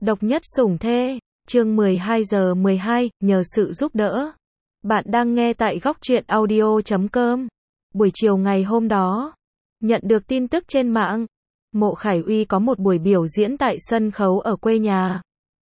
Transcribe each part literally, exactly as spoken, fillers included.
Độc nhất sủng thê, chương mười hai giờ mười hai, nhờ sự giúp đỡ. Bạn đang nghe tại góc truyện audio chấm com. Buổi chiều ngày hôm đó, nhận được tin tức trên mạng, Mộ Khải Uy có một buổi biểu diễn tại sân khấu ở quê nhà.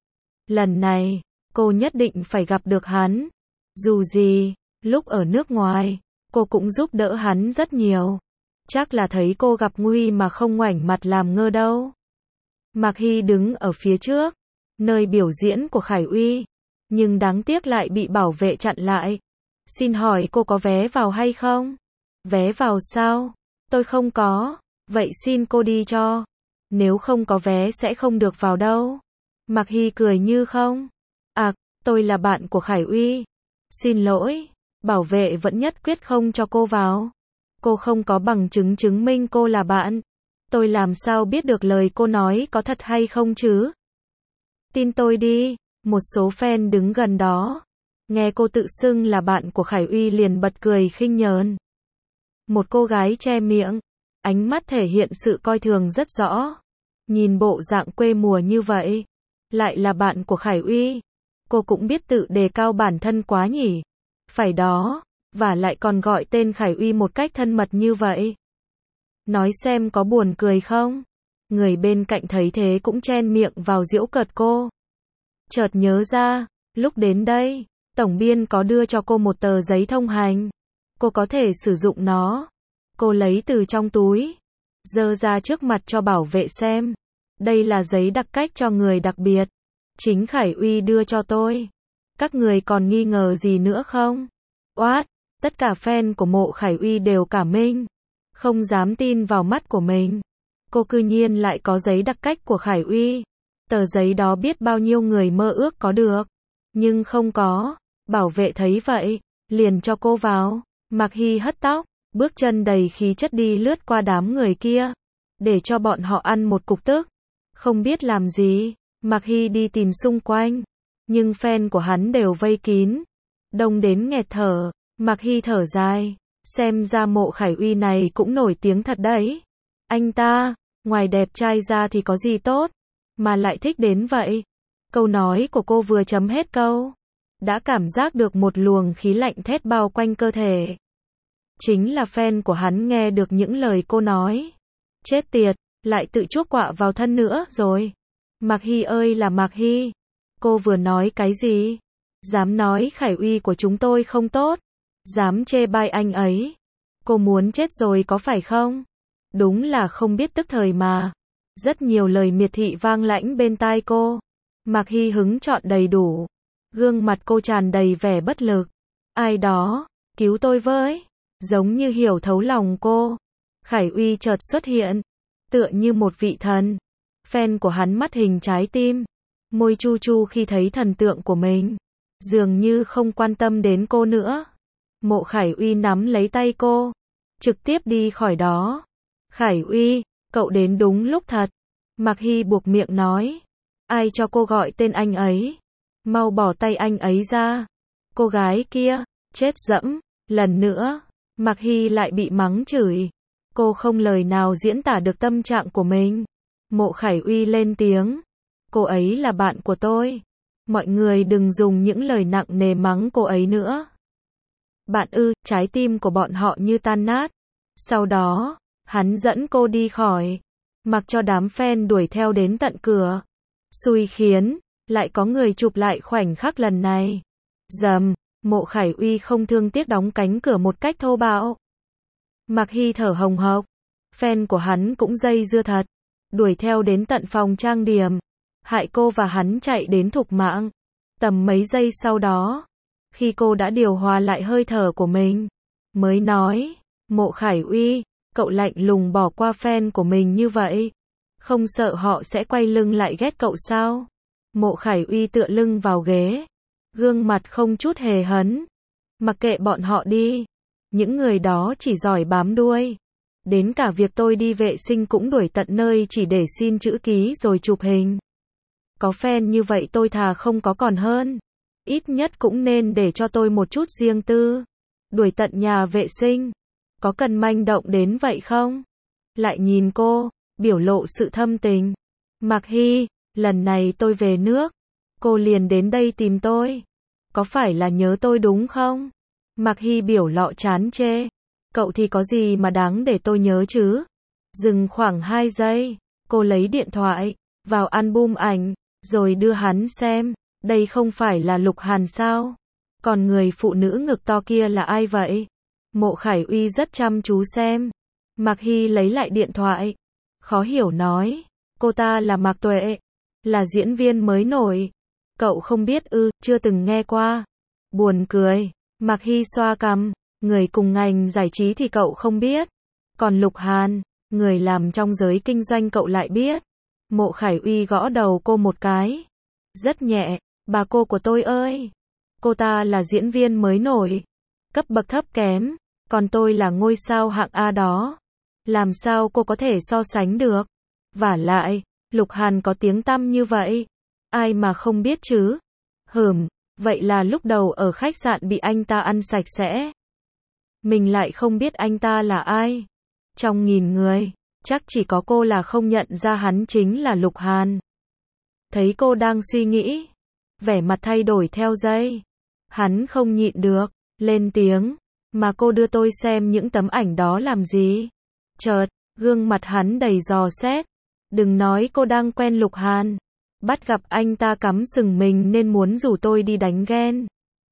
Lần này, cô nhất định phải gặp được hắn. Dù gì, lúc ở nước ngoài, cô cũng giúp đỡ hắn rất nhiều. Chắc là thấy cô gặp nguy mà không ngoảnh mặt làm ngơ đâu. Mạc Hy đứng ở phía trước, nơi biểu diễn của Khải Uy, nhưng đáng tiếc lại bị bảo vệ chặn lại. Xin hỏi cô có vé vào hay không? Vé vào sao? Tôi không có. Vậy xin cô đi cho. Nếu không có vé sẽ không được vào đâu. Mạc Hy cười như không. À, tôi là bạn của Khải Uy. Xin lỗi, bảo vệ vẫn nhất quyết không cho cô vào. Cô không có bằng chứng chứng minh cô là bạn. Tôi làm sao biết được lời cô nói có thật hay không chứ? Tin tôi đi, một số fan đứng gần đó. Nghe cô tự xưng là bạn của Khải Uy liền bật cười khinh nhờn. Một cô gái che miệng, ánh mắt thể hiện sự coi thường rất rõ. Nhìn bộ dạng quê mùa như vậy, lại là bạn của Khải Uy. Cô cũng biết tự đề cao bản thân quá nhỉ. Phải đó, và lại còn gọi tên Khải Uy một cách thân mật như vậy. Nói xem có buồn cười không? Người bên cạnh thấy thế cũng chen miệng vào giễu cợt cô. Chợt nhớ ra, lúc đến đây, tổng biên có đưa cho cô một tờ giấy thông hành. Cô có thể sử dụng nó. Cô lấy từ trong túi, giơ ra trước mặt cho bảo vệ xem. Đây là giấy đặc cách cho người đặc biệt. Chính Khải Uy đưa cho tôi. Các người còn nghi ngờ gì nữa không? Oát, tất cả fan của Mộ Khải Uy đều cả minh. Không dám tin vào mắt của mình. Cô cư nhiên lại có giấy đặc cách của Khải Uy. Tờ giấy đó biết bao nhiêu người mơ ước có được. Nhưng không có. Bảo vệ thấy vậy, liền cho cô vào. Mạc Hy hất tóc, bước chân đầy khí chất đi lướt qua đám người kia. Để cho bọn họ ăn một cục tức. Không biết làm gì, Mạc Hy đi tìm xung quanh. Nhưng fan của hắn đều vây kín. Đông đến nghẹt thở. Mạc Hy thở dài. Xem ra Mộ Khải Uy này cũng nổi tiếng thật đấy. Anh ta, ngoài đẹp trai ra thì có gì tốt, mà lại thích đến vậy. Câu nói của cô vừa chấm hết câu, đã cảm giác được một luồng khí lạnh thét bao quanh cơ thể. Chính là fan của hắn nghe được những lời cô nói. Chết tiệt, lại tự chuốc quạ vào thân nữa rồi. Mạc Hy ơi là Mạc Hy, cô vừa nói cái gì? Dám nói Khải Uy của chúng tôi không tốt, dám chê bai anh ấy. Cô muốn chết rồi có phải không? Đúng là không biết tức thời mà. Rất nhiều lời miệt thị vang lãnh bên tai cô. Mạc Hy hứng chọn đầy đủ. Gương mặt cô tràn đầy vẻ bất lực. Ai đó, cứu tôi với. Giống như hiểu thấu lòng cô. Khải Uy chợt xuất hiện. Tựa như một vị thần. Fan của hắn mắt hình trái tim. Môi chu chu khi thấy thần tượng của mình. Dường như không quan tâm đến cô nữa. Mộ Khải Uy nắm lấy tay cô. Trực tiếp đi khỏi đó. Khải Uy, cậu đến đúng lúc thật. Mạc Hy buộc miệng nói. Ai cho cô gọi tên anh ấy? Mau bỏ tay anh ấy ra. Cô gái kia, chết dẫm. Lần nữa, Mạc Hy lại bị mắng chửi. Cô không lời nào diễn tả được tâm trạng của mình. Mộ Khải Uy lên tiếng. Cô ấy là bạn của tôi. Mọi người đừng dùng những lời nặng nề mắng cô ấy nữa. Bạn ư, trái tim của bọn họ như tan nát. Sau đó, hắn dẫn cô đi khỏi. Mặc cho đám fan đuổi theo đến tận cửa. Xui khiến, lại có người chụp lại khoảnh khắc lần này. Dầm, Mộ Khải Uy không thương tiếc đóng cánh cửa một cách thô bạo. Mạc Hy thở hồng hộc. Fan của hắn cũng dây dưa thật. Đuổi theo đến tận phòng trang điểm. Hại cô và hắn chạy đến thục mạng. Tầm mấy giây sau đó, khi cô đã điều hòa lại hơi thở của mình, mới nói, Mộ Khải Uy, cậu lạnh lùng bỏ qua fan của mình như vậy. Không sợ họ sẽ quay lưng lại ghét cậu sao? Mộ Khải Uy tựa lưng vào ghế. Gương mặt không chút hề hấn. Mặc kệ bọn họ đi. Những người đó chỉ giỏi bám đuôi. Đến cả việc tôi đi vệ sinh cũng đuổi tận nơi chỉ để xin chữ ký rồi chụp hình. Có fan như vậy tôi thà không có còn hơn. Ít nhất cũng nên để cho tôi một chút riêng tư. Đuổi tận nhà vệ sinh. Có cần manh động đến vậy không? Lại nhìn cô, biểu lộ sự thâm tình. Mạc Hy, lần này tôi về nước, cô liền đến đây tìm tôi. Có phải là nhớ tôi đúng không? Mạc Hy biểu lộ chán chê. Cậu thì có gì mà đáng để tôi nhớ chứ? Dừng khoảng hai giây, cô lấy điện thoại, vào album ảnh, rồi đưa hắn xem. Đây không phải là Lục Hàn sao? Còn người phụ nữ ngực to kia là ai vậy? Mộ Khải Uy rất chăm chú xem. Mạc Hy lấy lại điện thoại. Khó hiểu nói. Cô ta là Mạc Tuệ. Là diễn viên mới nổi. Cậu không biết ư, chưa từng nghe qua. Buồn cười. Mạc Hy xoa cằm. Người cùng ngành giải trí thì cậu không biết. Còn Lục Hàn, người làm trong giới kinh doanh cậu lại biết. Mộ Khải Uy gõ đầu cô một cái. Rất nhẹ. Bà cô của tôi ơi. Cô ta là diễn viên mới nổi. Cấp bậc thấp kém. Còn tôi là ngôi sao hạng A đó. Làm sao cô có thể so sánh được? Vả lại, Lục Hàn có tiếng tăm như vậy. Ai mà không biết chứ? Hừm, vậy là lúc đầu ở khách sạn bị anh ta ăn sạch sẽ. Mình lại không biết anh ta là ai. Trong nghìn người, chắc chỉ có cô là không nhận ra hắn chính là Lục Hàn. Thấy cô đang suy nghĩ, vẻ mặt thay đổi theo giây. Hắn không nhịn được, lên tiếng. Mà cô đưa tôi xem những tấm ảnh đó làm gì? Chợt, gương mặt hắn đầy dò xét. Đừng nói cô đang quen Lục Hàn. Bắt gặp anh ta cắm sừng mình nên muốn rủ tôi đi đánh ghen.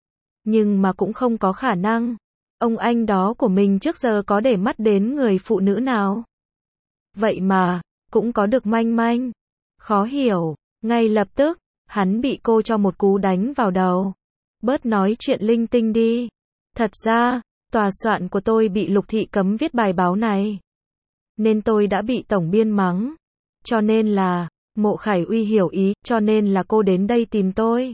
Nhưng mà cũng không có khả năng. Ông anh đó của mình trước giờ có để mắt đến người phụ nữ nào? Vậy mà, cũng có được manh manh. Khó hiểu, ngay lập tức, hắn bị cô cho một cú đánh vào đầu. Bớt nói chuyện linh tinh đi. Thật ra, tòa soạn của tôi bị Lục Thị cấm viết bài báo này. Nên tôi đã bị tổng biên mắng. Cho nên là, Mộ Khải Uy hiểu ý, cho nên là cô đến đây tìm tôi.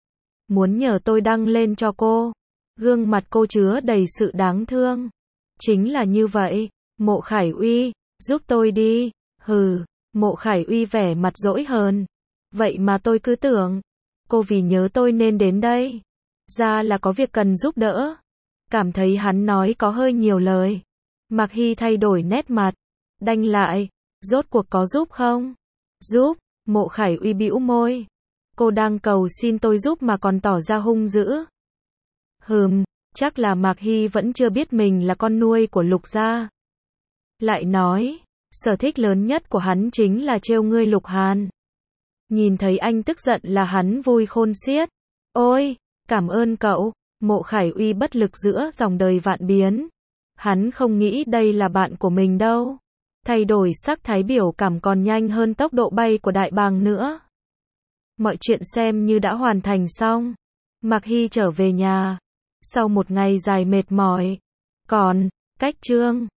Muốn nhờ tôi đăng lên cho cô. Gương mặt cô chứa đầy sự đáng thương. Chính là như vậy, Mộ Khải Uy, giúp tôi đi. Hừ, Mộ Khải Uy vẻ mặt dỗi hờn. Vậy mà tôi cứ tưởng, cô vì nhớ tôi nên đến đây. Ra là có việc cần giúp đỡ. Cảm thấy hắn nói có hơi nhiều lời. Mạc Hy thay đổi nét mặt. Đanh lại, rốt cuộc có giúp không? Giúp, Mộ Khải Uy bĩu môi. Cô đang cầu xin tôi giúp mà còn tỏ ra hung dữ. Hừm, chắc là Mạc Hy vẫn chưa biết mình là con nuôi của Lục gia. Lại nói, sở thích lớn nhất của hắn chính là trêu ngươi Lục Hàn. Nhìn thấy anh tức giận là hắn vui khôn xiết. Ôi, cảm ơn cậu. Mộ Khải Uy bất lực giữa dòng đời vạn biến. Hắn không nghĩ đây là bạn của mình đâu. Thay đổi sắc thái biểu cảm còn nhanh hơn tốc độ bay của đại bàng nữa. Mọi chuyện xem như đã hoàn thành xong. Mạc Hy trở về nhà. Sau một ngày dài mệt mỏi. Còn, cách chương